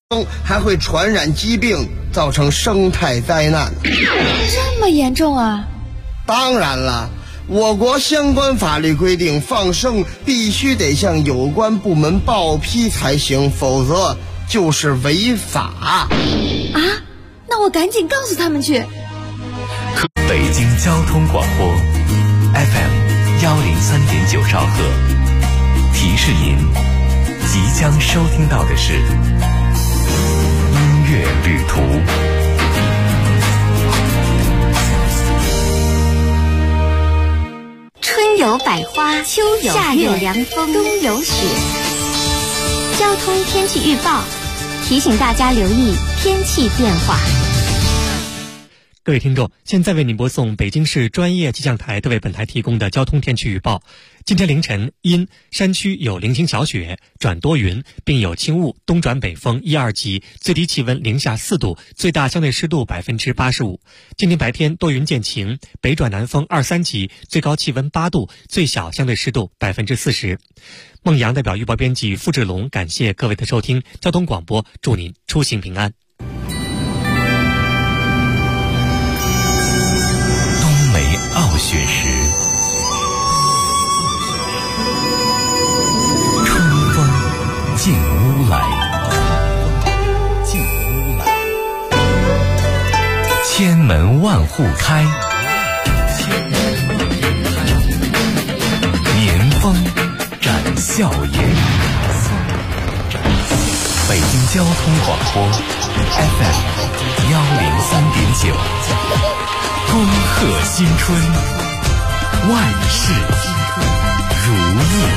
还会传染疾病，造成生态灾难。 这么严重啊？ 当然了，我国相关法律规定，放生必须得向有关部门报批才行，否则就是违法。 啊？那我赶紧告诉他们去。 北京交通广播 FM 103.9兆赫，提示您即将收听到的是音乐旅途。 春有百花，秋有夏有凉风，冬有雪。交通天气预报提醒大家留意天气变化。 各位听众，现在为您播送北京市专业气象台为本台提供的交通天气预报。今天凌晨阴，山区有零星小雪，转多云，并有轻雾，东转北风1、2级，最低气温零下4度，最大相对湿度85%。今天白天多云见晴，北转南风2、3级，最高气温8度，最小相对湿度40%。孟阳代表预报编辑付志龙感谢各位的收听，交通广播祝您出行平安。 傲雪时，春风进屋来，千门万户开，年风展笑颜。北京交通广播 FM 103.9。恭贺新春，万事如意。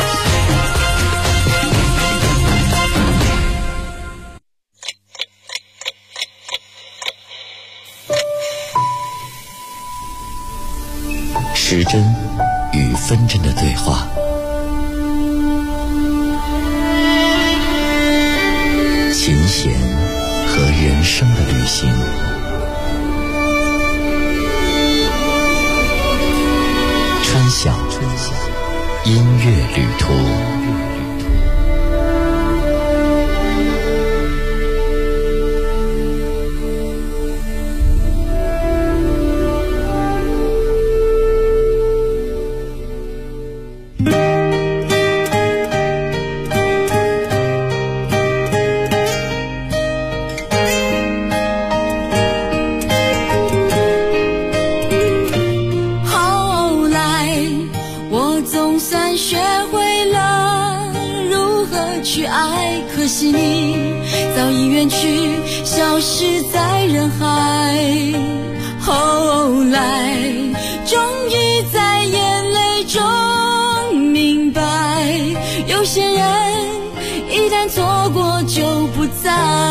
时针与分针的对话，琴弦和人生的旅行。春晓音乐旅途。 可惜你早已远去，消失在人海。后来终于在眼泪中明白，有些人一旦错过就不再。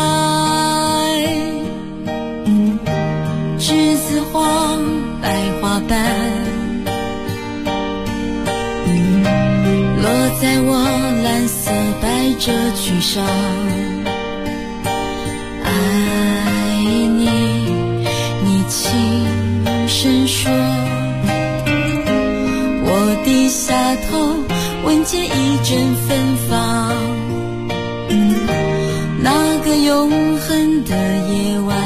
栀子花白花瓣落在我蓝色百褶裙上，爱你，你轻声说，我低下头闻见一阵芬芳。那个永恒的夜晚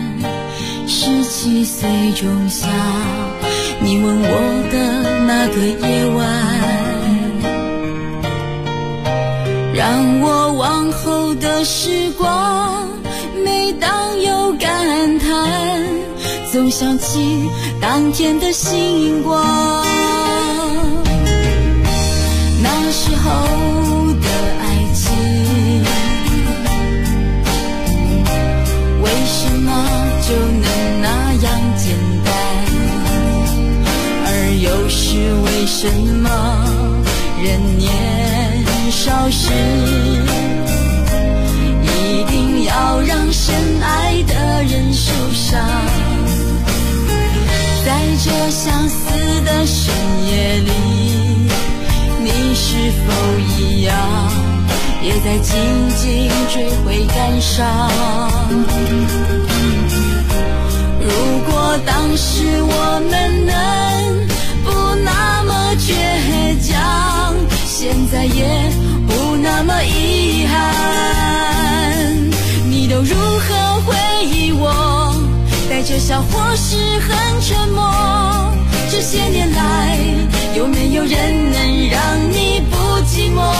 ，17岁仲夏，你吻我的那个夜晚，让我往后的时光，每当有感叹，总想起当天的星光。那时候的爱情，为什么就能那样简单？而又是为什么人年少时一定要让深爱的人受伤？在这相似的深夜里，你是否一样也在静静追悔感伤？如果当时我们能不那么倔强，现在也不那么遗憾。 着笑或是很沉默。这些年来，有没有人能让你不寂寞？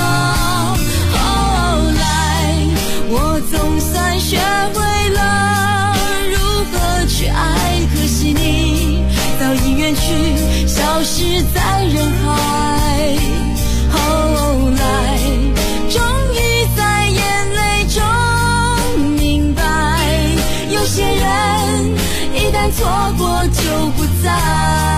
后来我总算学会了如何去爱，可惜你早已远去，消失在人海。后来终于在眼泪中明白，有些人一旦错过就不在。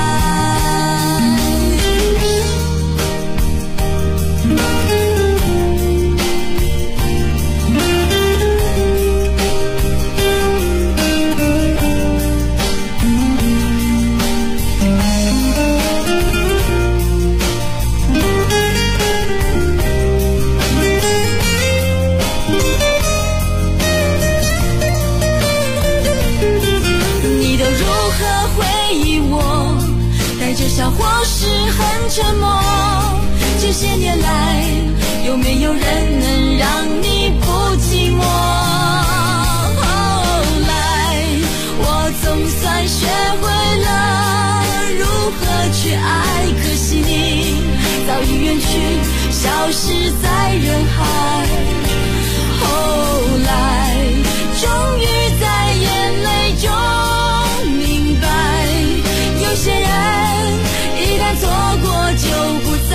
笑或是很沉默，这些年来，有没有人能让你不寂寞？后来我总算学会了如何去爱，可惜你早已远去，消失在人海。后来终于在眼泪中明白，有些人一旦错过就不在。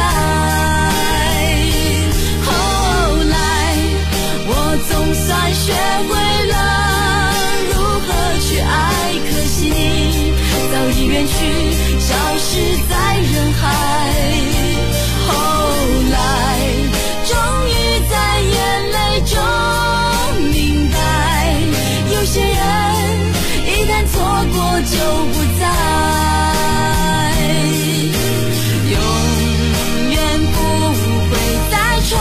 后来我总算学会了如何去爱，可惜你早已远去，消失在人海。后来终于在眼泪中明白，有些人一旦错过就不在。重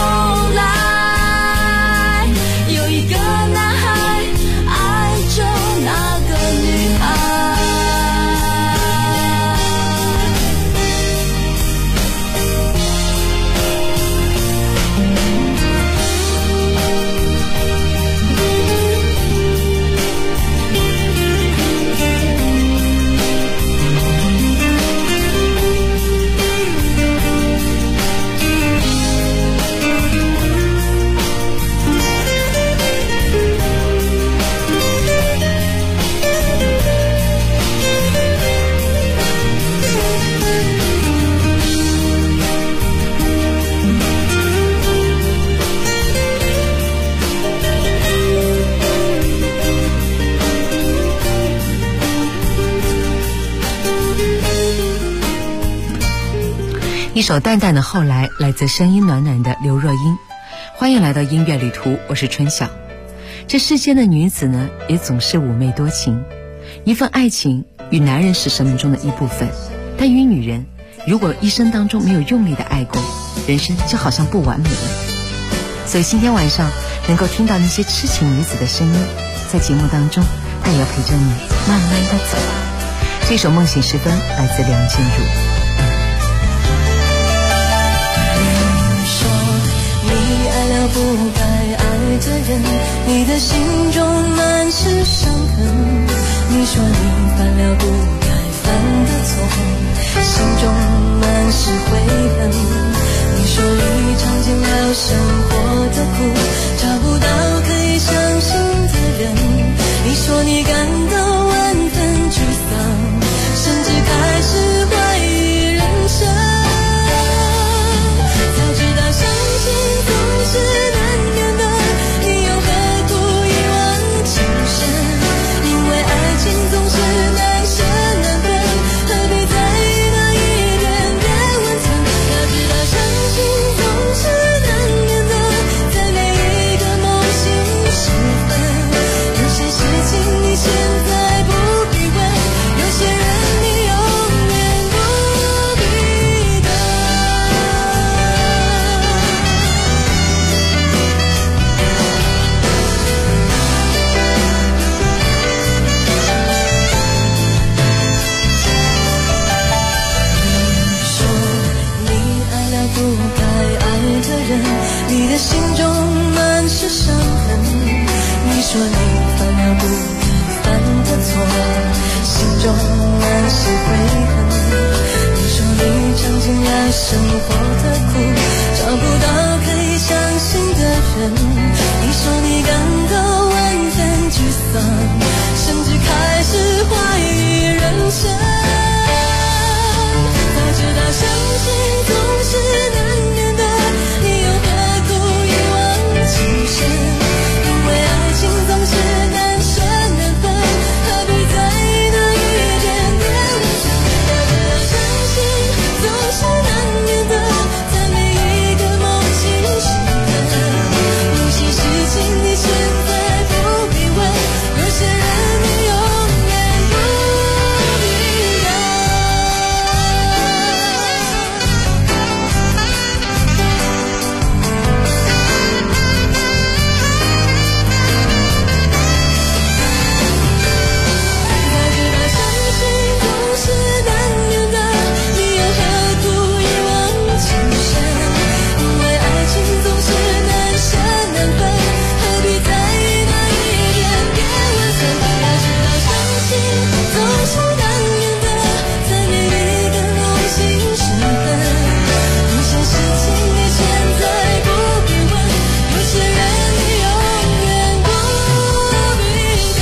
来，有一个男孩爱着那个女孩。 一首淡淡的后来，来自声音暖暖的刘若英。欢迎来到音乐旅途，我是春晓。这世间的女子呢，也总是妩媚多情。一份爱情与男人是生命中的一部分，但与女人，如果一生当中没有用力的爱过，人生就好像不完美了。所以今天晚上能够听到那些痴情女子的声音，在节目当中，她也要陪着你慢慢的走。这首《梦醒时分》来自梁静茹。 你爱了不该爱的人，你的心中满是伤痕。你说你犯了不该犯的错，心中满是悔恨。你说你尝尽了生活的苦，找不到可以相信的人。你说你感到万分沮丧，甚至开始怀疑人生。早知道相信总是难免的，你又何苦一往情深？因为爱情总是难舍难分，何必在意那一点点温存？要知道相信总是难免的，在每一个梦醒生活的苦，找不到可以相信的人。你说你感到万分沮丧，甚至开始怀疑人生。早知道相信总是难免的，你又何苦一往情深？因为爱情总是难舍难分，何必在意那一点点温存？早知道相信总是难免的，在每一个梦醒时分，有些事情你现在不必问，有些人你永远不必等。早知道相信总是难免的，你又何苦一往情深？因为爱情总是难舍难分，何必在意那一点点温存？早知道相信总是难免的，在每一个梦醒时分，有些事情你现在不必问，有些人你永远不必等。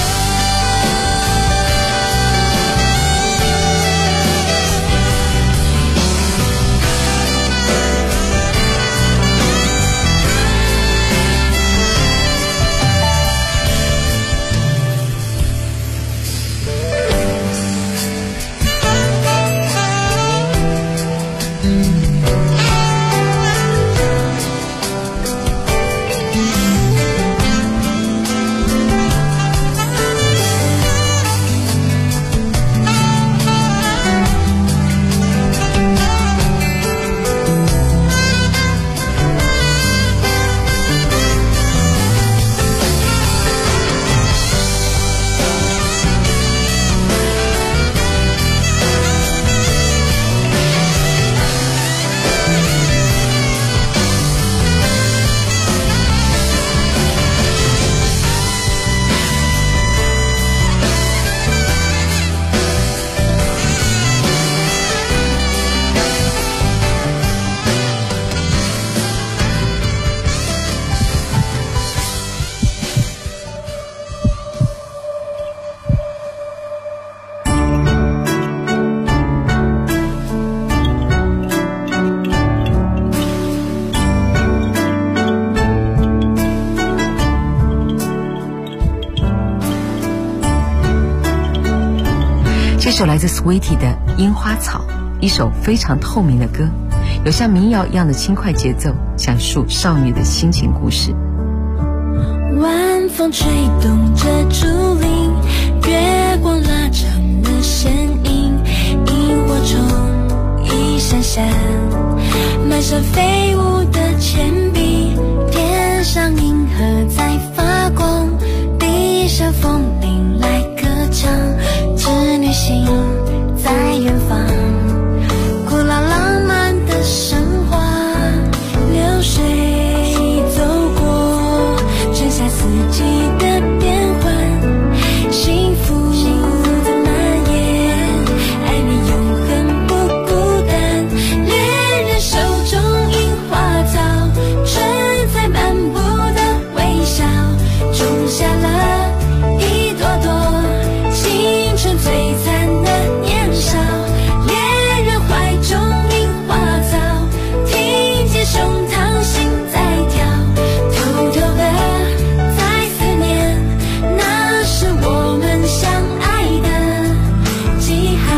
这首来自 Sweetie 的《樱花草》，一首非常透明的歌，有像民谣一样的轻快节奏，讲述少女的心情故事。 晚风吹动着竹林，月光拉长了身影，萤火虫一闪闪，满山飞舞的铅笔，天上银河在发光，地上风铃来歌唱，织女星在远方，古老浪漫的神话，流水走过春夏四季的变换，幸福的蔓延，爱你永恒不孤单，恋人手中樱花草，春在漫步的微笑，种下了一朵朵青春璀璨的年少，恋人怀中樱花草，听见胸膛心在跳，偷偷的在思念，那是我们相爱的记号。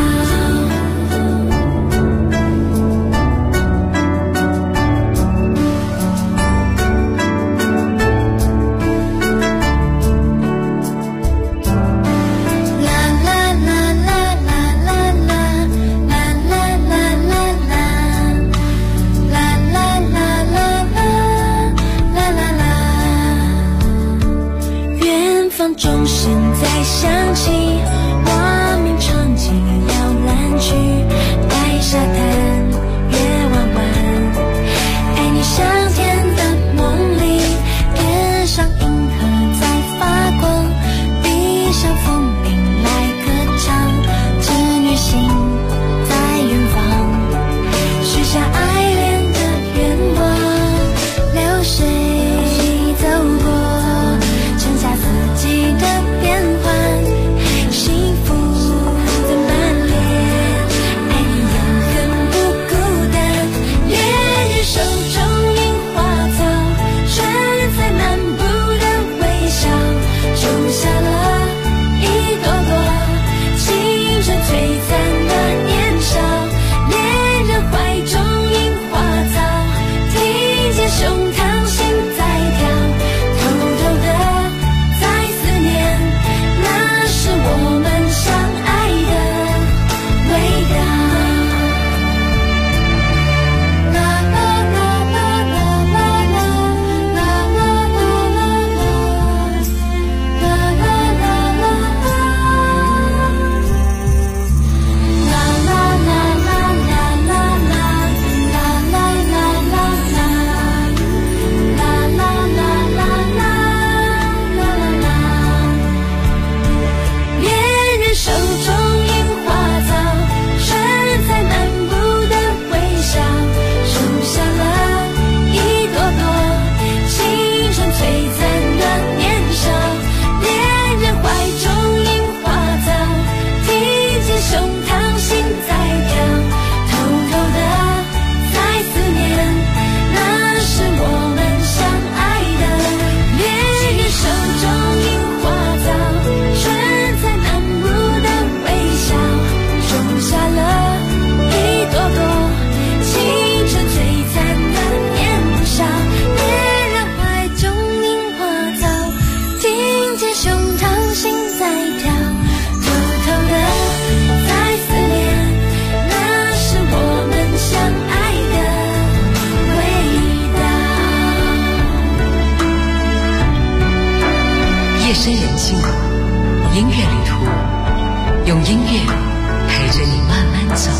远方钟声在响起，画面场景摇篮曲，白沙滩月弯弯，爱你上天的梦里，天上银河在发光，地上风铃来歌唱，织女星在远方，许下爱夜深人静，音乐旅途，用音乐陪着你慢慢走。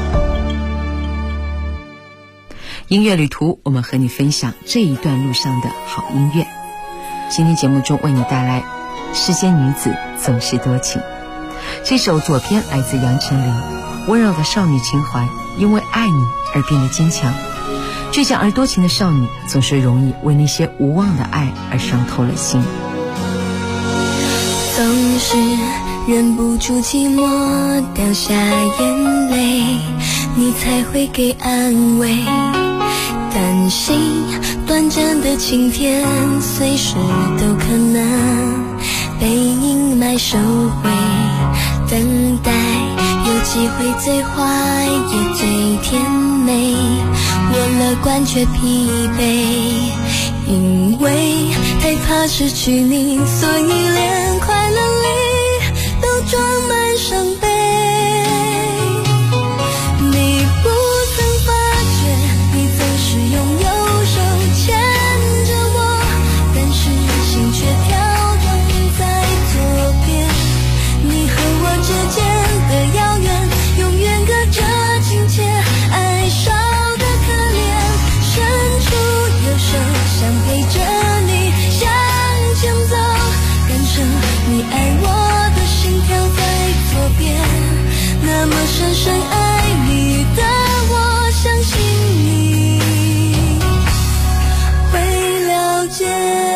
音乐旅途，我们和你分享这一段路上的好音乐。今天节目中为你带来世间女子总是多情。这首左边来自杨丞琳，温柔的少女情怀，因为爱你而变得坚强。倔强而多情的少女，总是容易为那些无望的爱而伤透了心。 总是忍不住寂寞，掉下眼泪，你才会给安慰。担心短暂的晴天，随时都可能被阴霾收回。等待有机会，最坏也最甜美。我乐观却疲惫，因为太怕失去你，所以连快乐里都装满伤悲。你不曾发觉，你总是用右手牵着我，但是心却跳动在左边。你和我之间的遥远，永远隔着亲切，爱少的可怜，伸出右手想陪着你向前走，感受你爱我的心跳在左边，那么深深爱你的我，相信你会了解。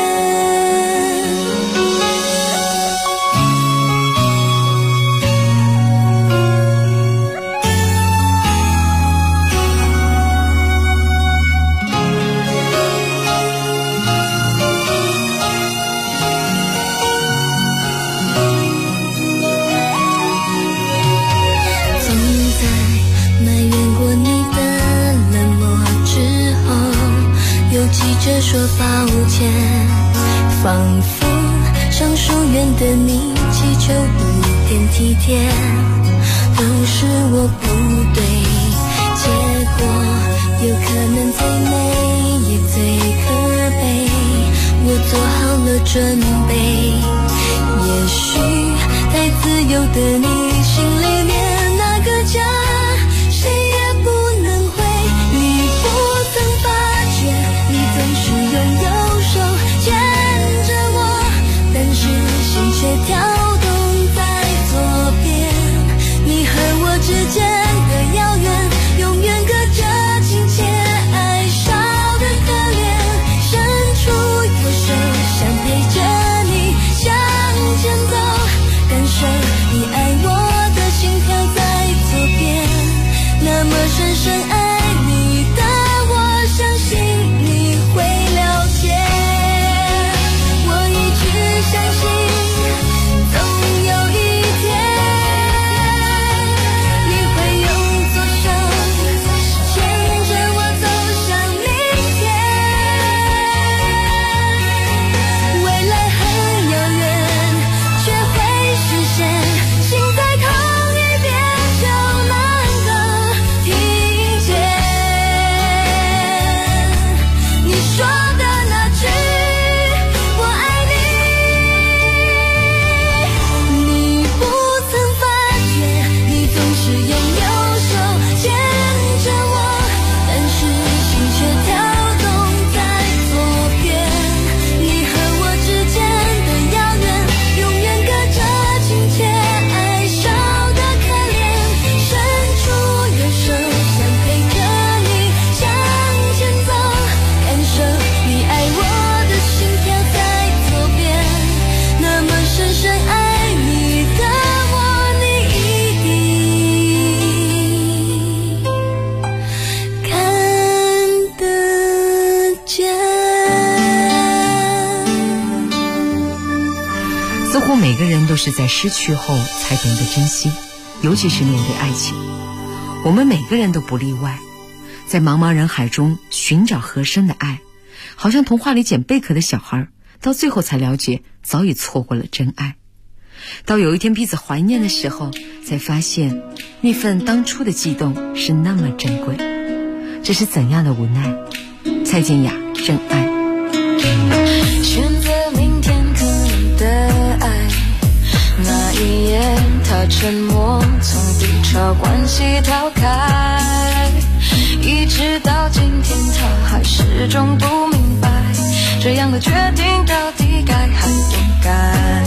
着说抱歉，仿佛上书院的你祈求一点体贴，都是我不对，结果有可能最美也最可悲，我做好了准备，也许太自由的你心里面那个家谁也不能回，你不曾发觉，你总是用右手牵着我，但是心却跳动在左边。你和我之间的遥远，永远隔着亲切，爱少的可怜，伸出右手想陪着你向前走，感受你爱我的心跳在左边，那么深深爱你的我，相信你会了解。我一直相信总有一天你会用左手牵着我走向明天，未来很遥远却会实现，心在痛一遍就能够听见你说的那句我爱你。你不曾发觉，你总是用右手牵着我，但是心却跳动在左边。你和我之间的遥远，永远隔着亲切，爱少的可怜，伸出右手想陪着你向前走，感受你爱我的心跳在左边，那么深深爱你的我，你一定看得见。 似乎每个人都是在失去后才懂得珍惜，尤其是面对爱情，我们每个人都不例外。在茫茫人海中寻找合身的爱，好像童话里捡贝壳的小孩，到最后才了解早已错过了真爱。到有一天彼此怀念的时候，才发现那份当初的悸动是那么珍贵。这是怎样的无奈？蔡健雅，真爱。 选择明天可能沉默，从地潮关系逃开，一直到今天他还始终不明白，这样的决定到底该还不该。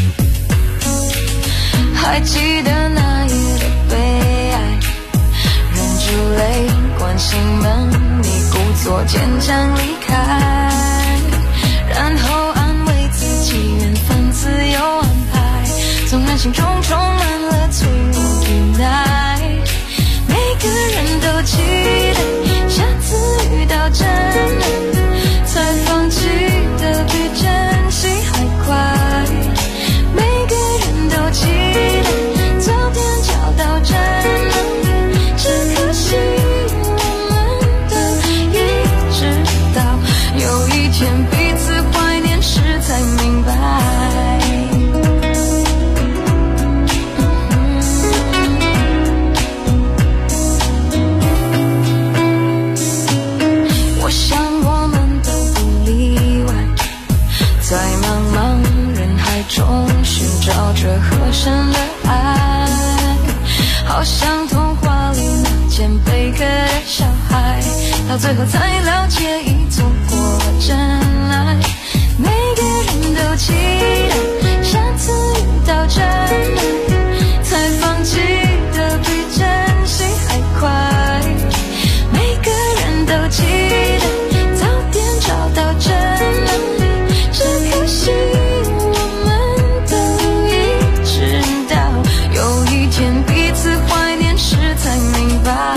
还记得那夜的悲哀，忍住泪关心门，你故作坚强离开，然后安慰自己缘分自有安排，纵然心中充满了脆弱无奈，每个人都期待下次遇到真爱，才放弃的比珍惜还快，每个人都期待早点找到真爱，只可惜我们都一直到有一天彼此怀念时才明白。我想我们都不例外，在茫茫人海中寻找着合身的爱，好像童话里那件贝壳的小孩，到最后才了解已错过了真爱，每个人都期待下次遇到真爱，才放弃的比珍惜还快，每个人都期待早点找到真爱，只可惜我们都一直到有一天彼此怀念时才明白。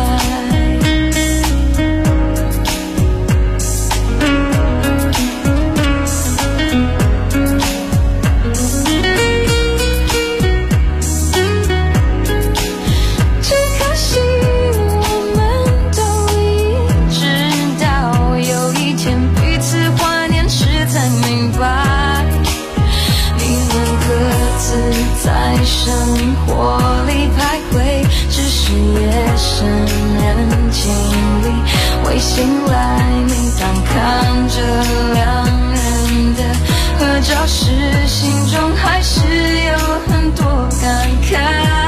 在生活里徘徊，只是夜深人静里会醒来，每当看着两人的合照时，心中还是有很多感慨，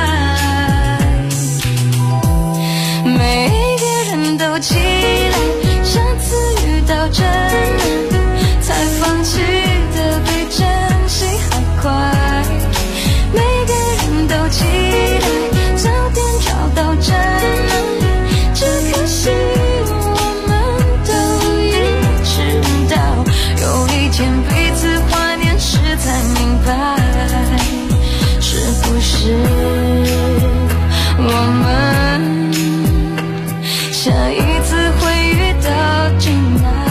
每个人都期待下次遇到真爱，才放弃的比珍惜还快，每个人都期待早点找到真爱，只可惜我们都一直到有一天彼此怀念时才明白，是不是我们下一次会遇到真爱。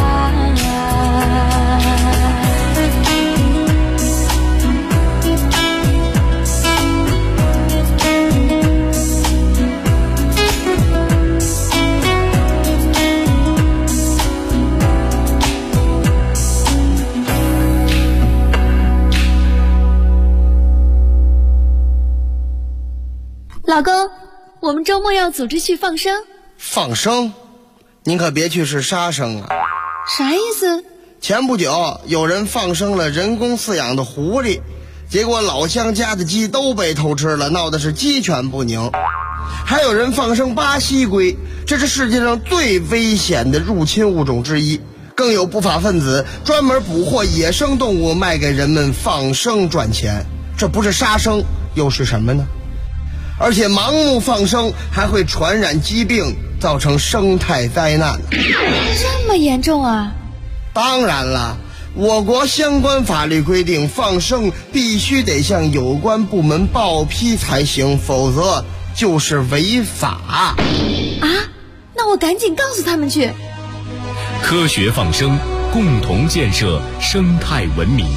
老公，我们周末要组织去放生。 放生？您可别去是杀生啊！ 啥意思？ 前不久有人放生了人工饲养的狐狸，结果老乡家的鸡都被偷吃了，闹的是鸡犬不宁。还有人放生巴西龟，这是世界上最危险的入侵物种之一。更有不法分子专门捕获野生动物卖给人们放生赚钱，这不是杀生又是什么呢？而且盲目放生还会传染疾病，造成生态灾难。 这么严重啊？ 当然了，我国相关法律规定，放生必须得向有关部门报批才行，否则就是违法。 啊？那我赶紧告诉他们去。 科学放生，共同建设生态文明。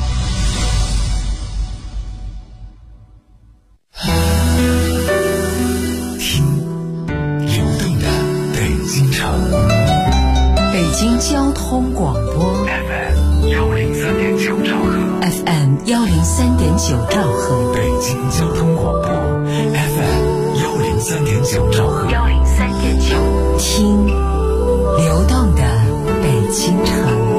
北京交通广播 FM 103.9兆赫 FM 103.9兆赫， 北京交通广播 FM 103.9兆赫 103.9，听流动的北京城。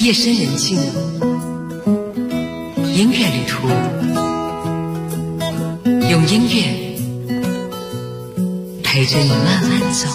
夜深人静，音乐旅途，用音乐陪着你慢慢走。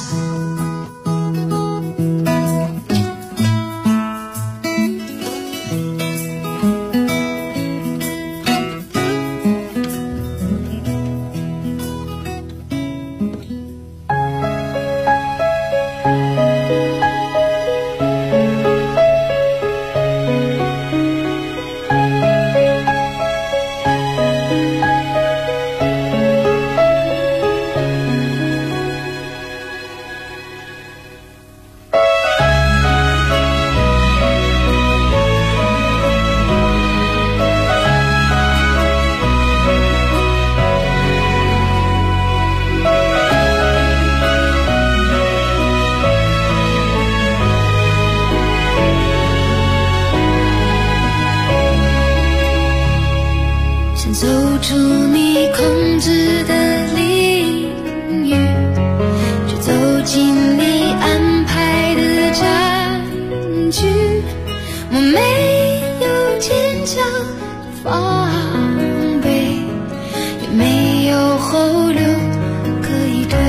走出你控制的领域，去走进你安排的战局。我没有坚强防备，也没有后路可以退，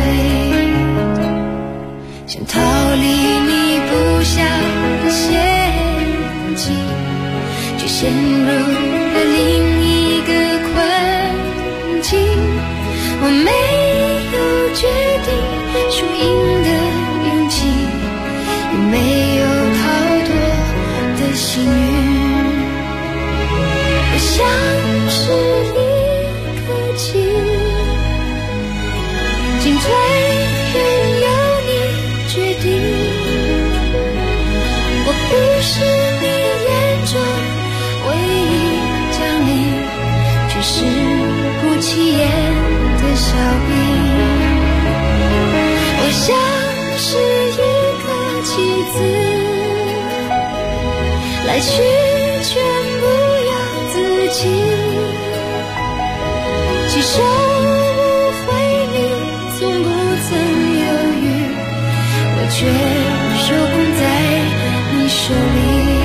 想逃离你布下的陷阱，却陷入了另一个困境。我没有决定输赢的勇气，也没有逃脱的幸运。我像是一颗棋，进退任由你决定。我不是你眼中唯一将领，却是不起眼的小兵。我像是一颗棋子，来去全不由自己，既收不回你，从不曾犹豫，我却受控在你手里。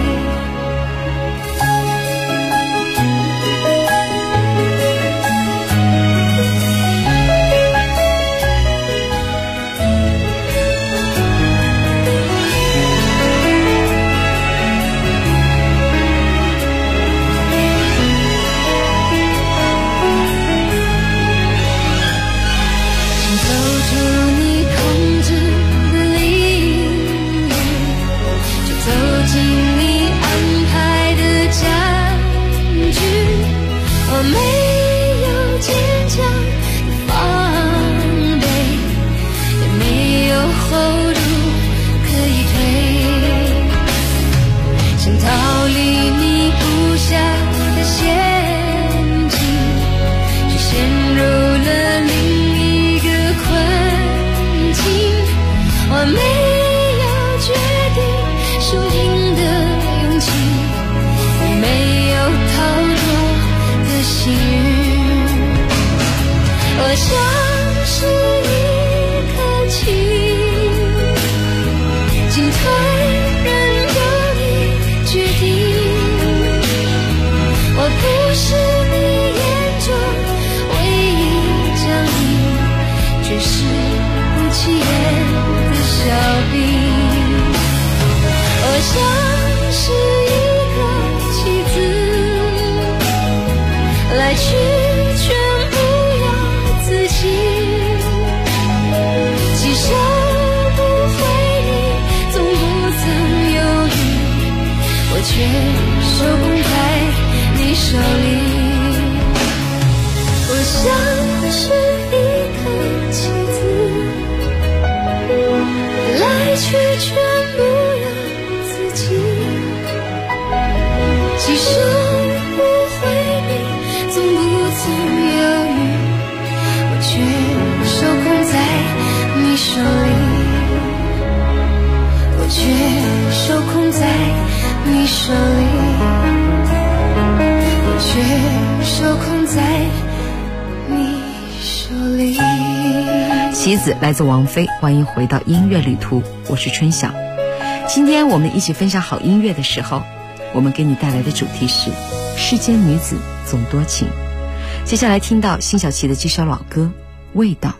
我没有坚强的防备，也没有后路可以退，想逃离你布下的陷阱，却陷入了另一个困境。我没有决定输赢的勇气，也没有逃脱幸运。我像是一颗棋，进退任由你决定。我不是你眼中唯一将领，却是不起眼的小兵。我像是一颗棋子，来去全不由自己，既收不回你，总不曾犹豫，我却受控在你手里。我像是一颗棋子，来去全不由自己，既收不回你，总不曾犹豫，我却受控在你手里，我却受控在你手里，我却受控在你手里。 棋子来自王菲，欢迎回到音乐旅途，我是春晓。 今天我们一起分享好音乐的时候，我们给你带来的主题是世间女子总多情。接下来听到辛晓琪的这首老歌《味道》。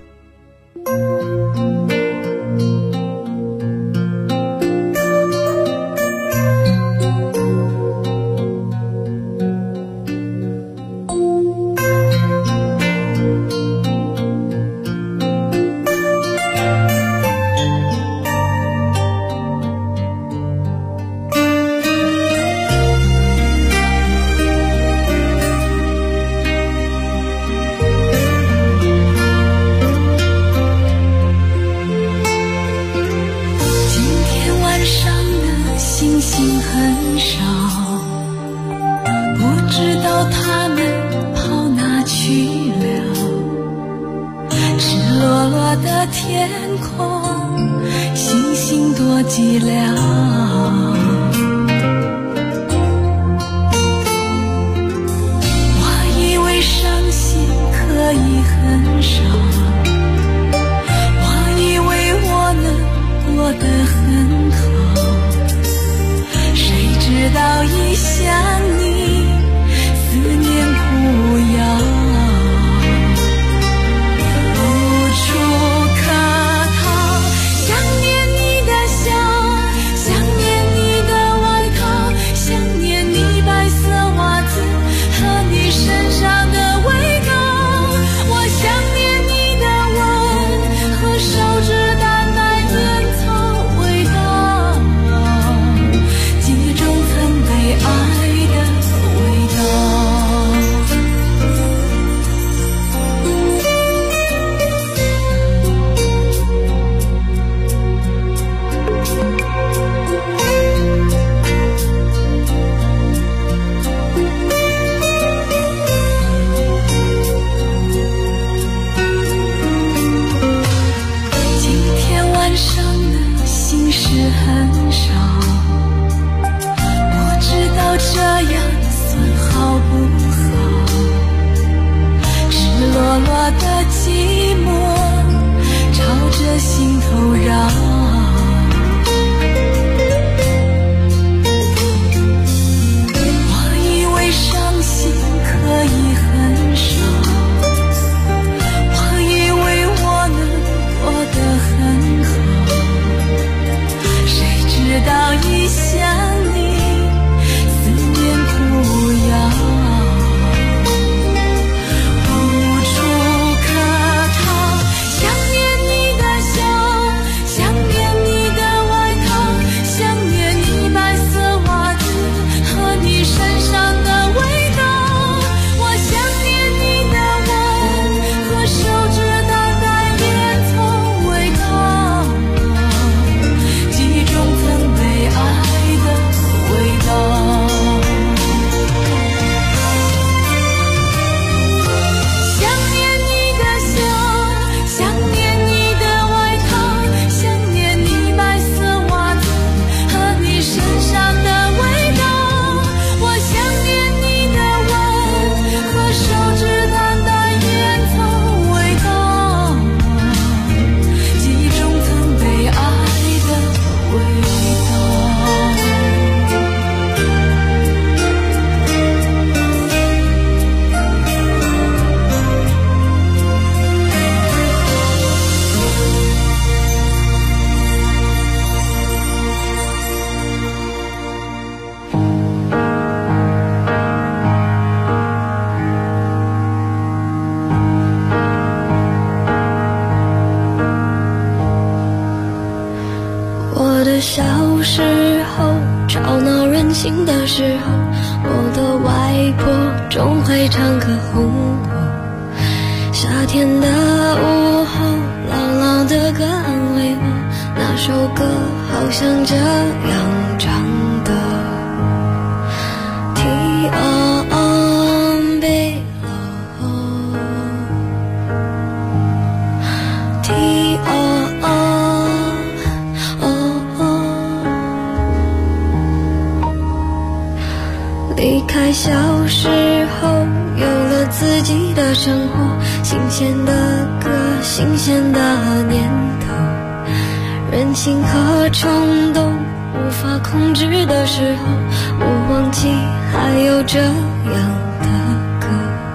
小时候吵闹任性的时候，我的外婆总会唱歌哄我。夏天的午后，朗朗的歌安慰我，那首歌好像这样唱的。离开小时候，有了自己的生活，新鲜的歌，新鲜的念头，任性和冲动无法控制的时候，我忘记还有这样的歌。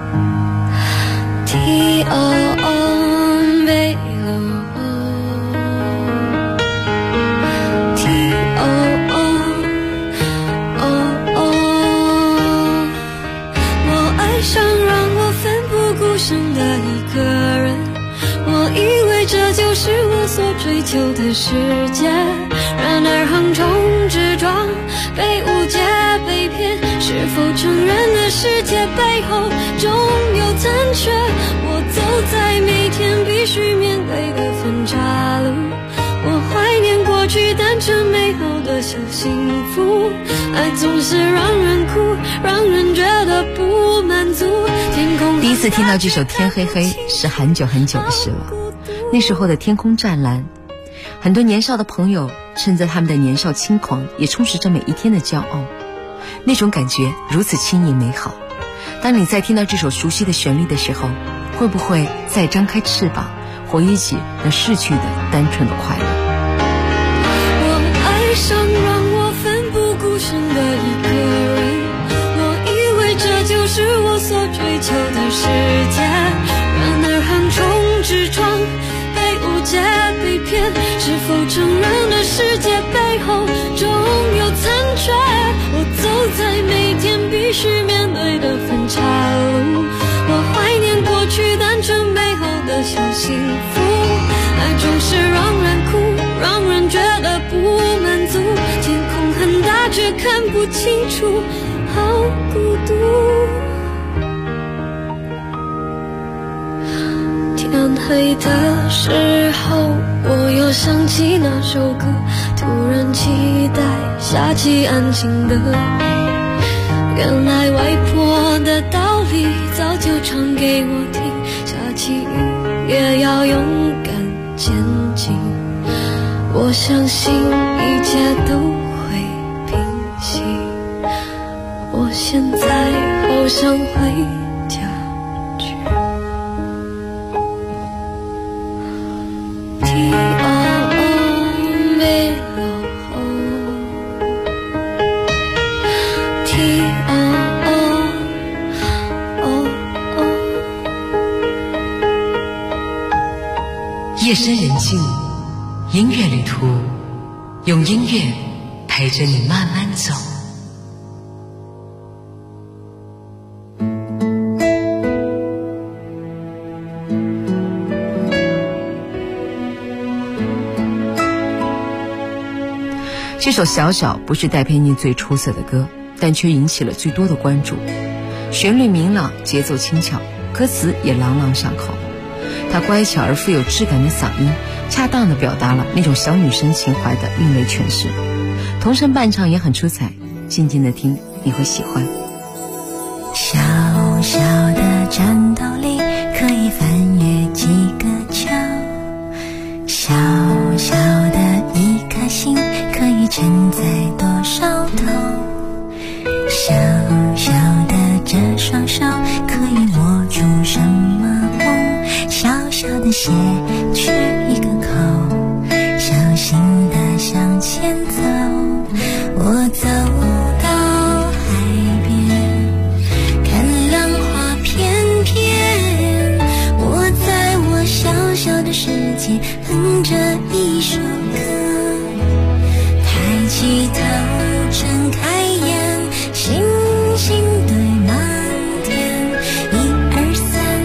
我爱上让我奋不顾身的一个人，我以为这就是我所追求的世界，然而横冲直撞，被误解被骗，是否承认的世界背后总有残缺？我走在每天必须面对的分岔路，我怀念过去单纯美好的小幸福，爱总是让人哭，让人觉得不满足。天空第一次听到这首《天黑黑》是很久很久的事了，那时候的天空湛蓝，很多年少的朋友趁着他们的年少轻狂，也充实着每一天的骄傲，那种感觉如此轻盈美好。当你在听到这首熟悉的旋律的时候，会不会再张开翅膀，回忆起那逝去的单纯的快乐？ 我爱上让我奋不顾身的一个人，我以为这就是我所追求的世界，然而横冲直撞，被误解被骗，是否承认的世界背后总有残缺？我走在每天必须面对的分岔路，我怀念过去单纯美好的小幸福，爱总是让人哭，让人觉得不满足，天空很大却看不清楚，好孤独。天黑的时候，我又想起那首歌，突然期待下起安静的雨，原来外婆的道理早就唱给我听，下起雨也要勇敢前进，我相信一切都会平息，我现在好想回家去。 夜深人静，音乐旅途，用音乐陪着你慢慢走。这首小小不是戴佩妮最出色的歌，但却引起了最多的关注。旋律明朗，节奏轻巧，歌词也朗朗上口。她乖巧而富有质感的嗓音，恰当地表达了那种小女生情怀的另类诠释。童声伴唱也很出彩，静静地听你会喜欢。 小小的战斗力可以翻越几个桥，小小的一颗心可以承载多少头，小小的这双手可以握住什么梦，小小的鞋去一个口，小心地向前走，我走到海边，看浪花翩翩，我在我小小的世界哼着一首歌，抬起头睁开眼，星星堆满天，一二三，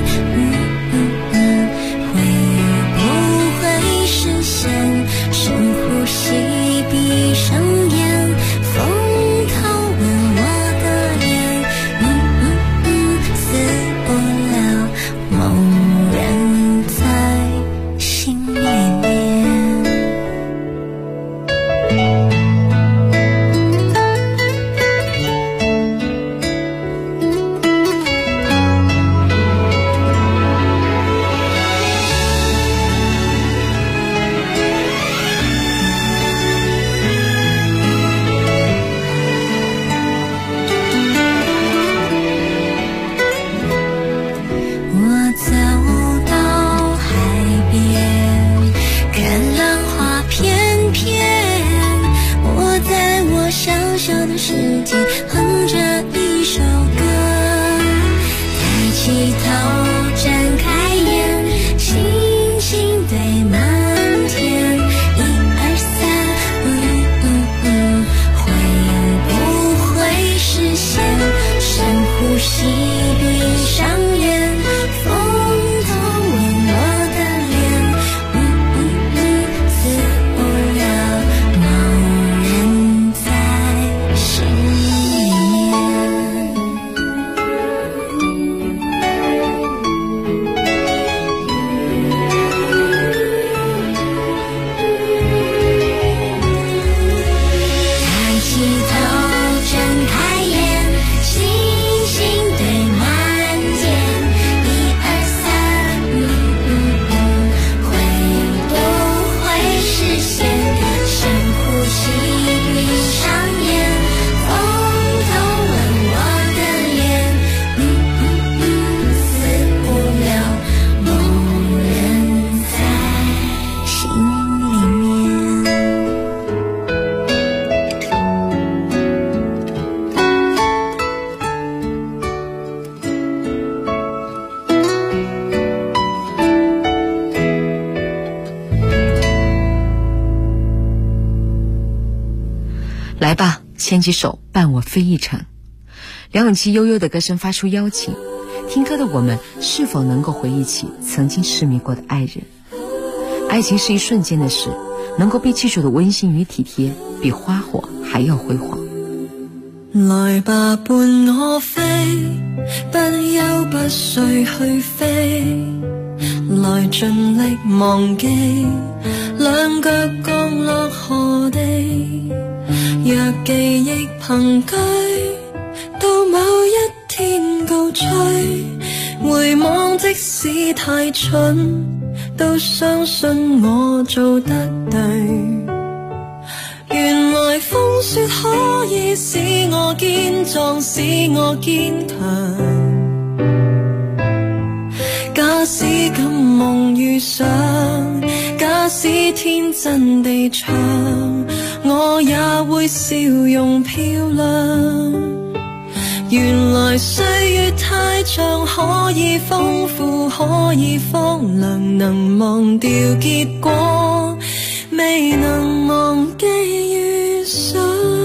会不会实现？深呼吸，闭上眼，风透了我的脸，撕不了，猛然在心里面。 世界，哼着一首歌，抬起头，睁开眼，星星堆满天，1、2、3，会不会实现？深呼吸，闭上眼，风都吻我的脸，自不了某人在心里面。抬起头，睁开眼，星星堆满天，1、2、3，会不会实现？深呼吸，闭上眼，风都吻我的脸，死不了某人在心里面。 来吧，牵起手，伴我飞一程。梁咏琪悠悠的歌声发出邀请，听歌的我们是否能够回忆起曾经痴迷过的爱人？爱情是一瞬间的事，能够被记住的温馨与体贴，比花火还要辉煌。 來吧，伴我飛，不休不睡去飛，來盡力忘記，兩腳降落何地。若記憶憑據，到某一天告吹，回望即使太蠢，都相信我做得對。原來風雪可以使我堅壯，使我堅強。假使敢夢遇上，假使天真地唱，我也會笑容漂亮。原來歲月太長，可以豐富，可以荒涼，能忘掉結果，未能忘記遇上。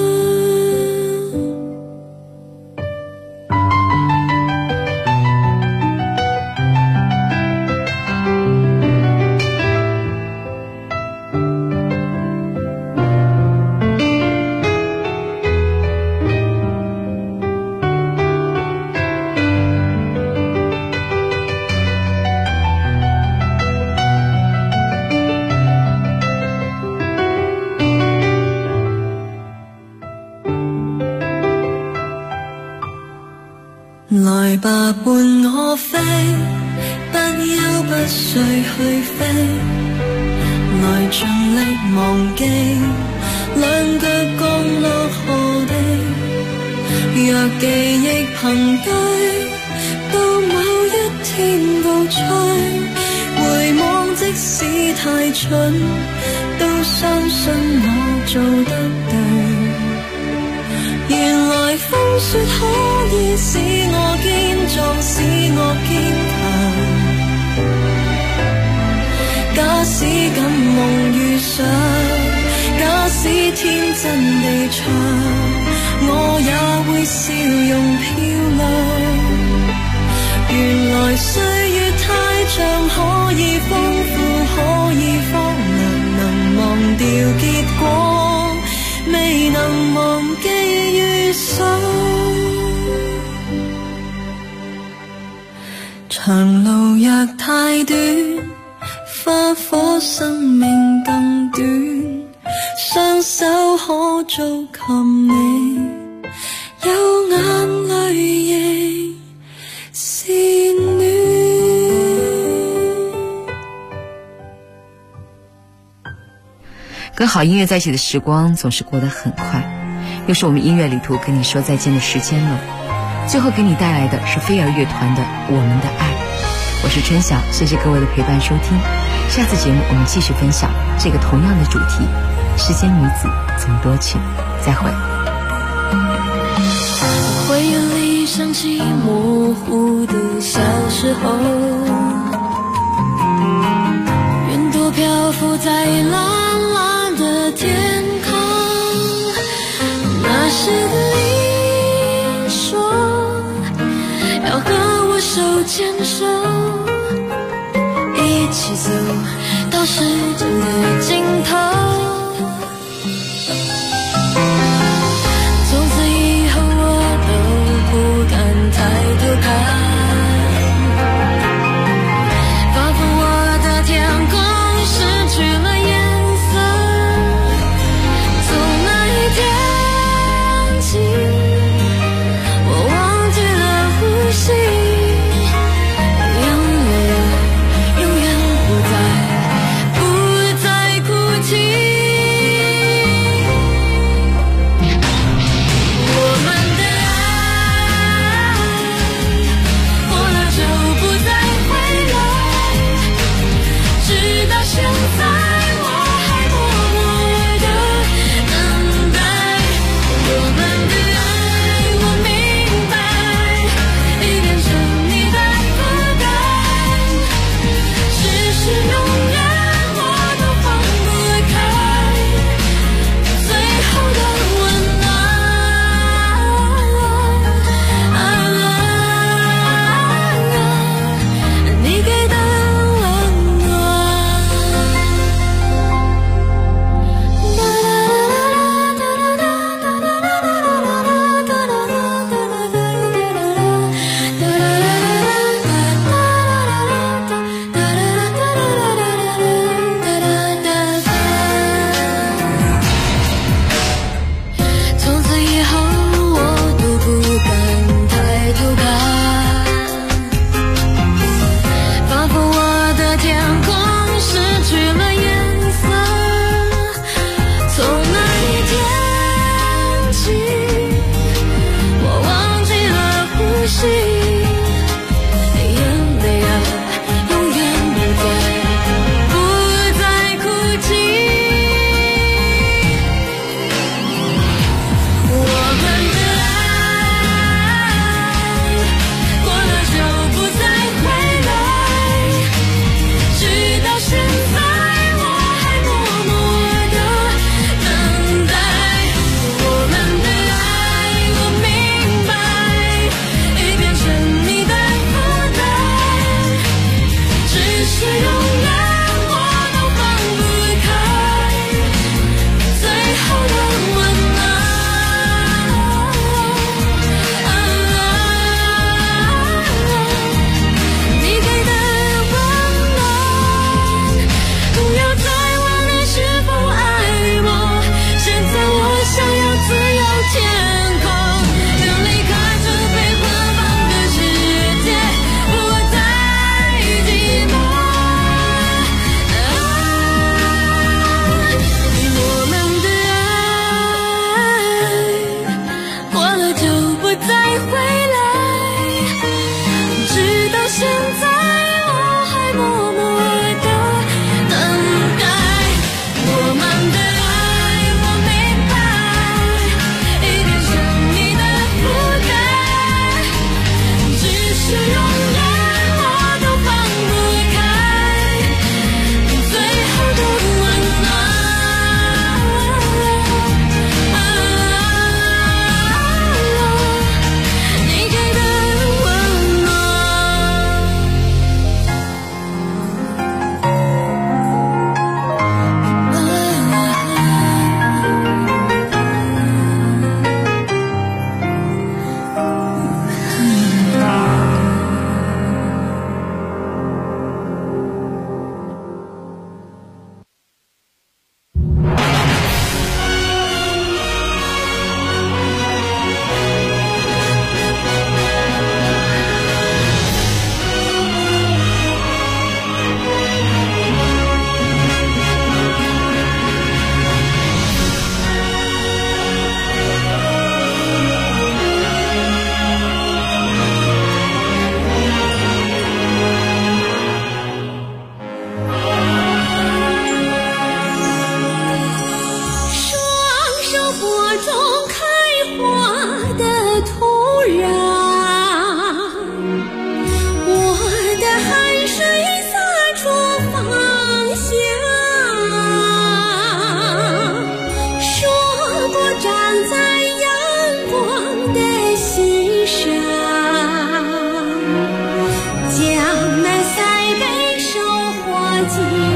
來吧，伴我飛，不休不睡去飛，來盡力忘記，兩腳降落何地。若記憶憑據，到某一天告吹，回望即使太蠢，都相信我做得對。原來風雪可以使我堅壯，使我堅強。假使敢夢遇上，假使天真地唱，我也會笑容漂亮。原來歲月太長，可以豐富，可以荒涼，能忘掉結果，未能忘記遇上。長路若太短，花火生命更短，雙手可做給你，有眼淚亦是暖。 跟好音乐在一起的时光总是过得很快，又是我们音乐旅途跟你说再见的时间了。最后给你带来的是飞儿乐团的《我们的爱》。我是春晓，谢谢各位的陪伴收听。下次节目我们继续分享这个同样的主题，世间女子总多情。再会。 回忆里想起模糊的小时候，云朵漂浮在蓝蓝的天空。那时的你说要和我手牵手，一起走到世界的尽头。从此以后我都不敢抬头看，仿佛我的天空失去了颜色。从那一天起，我忘记了呼吸，永远不再哭泣。 记。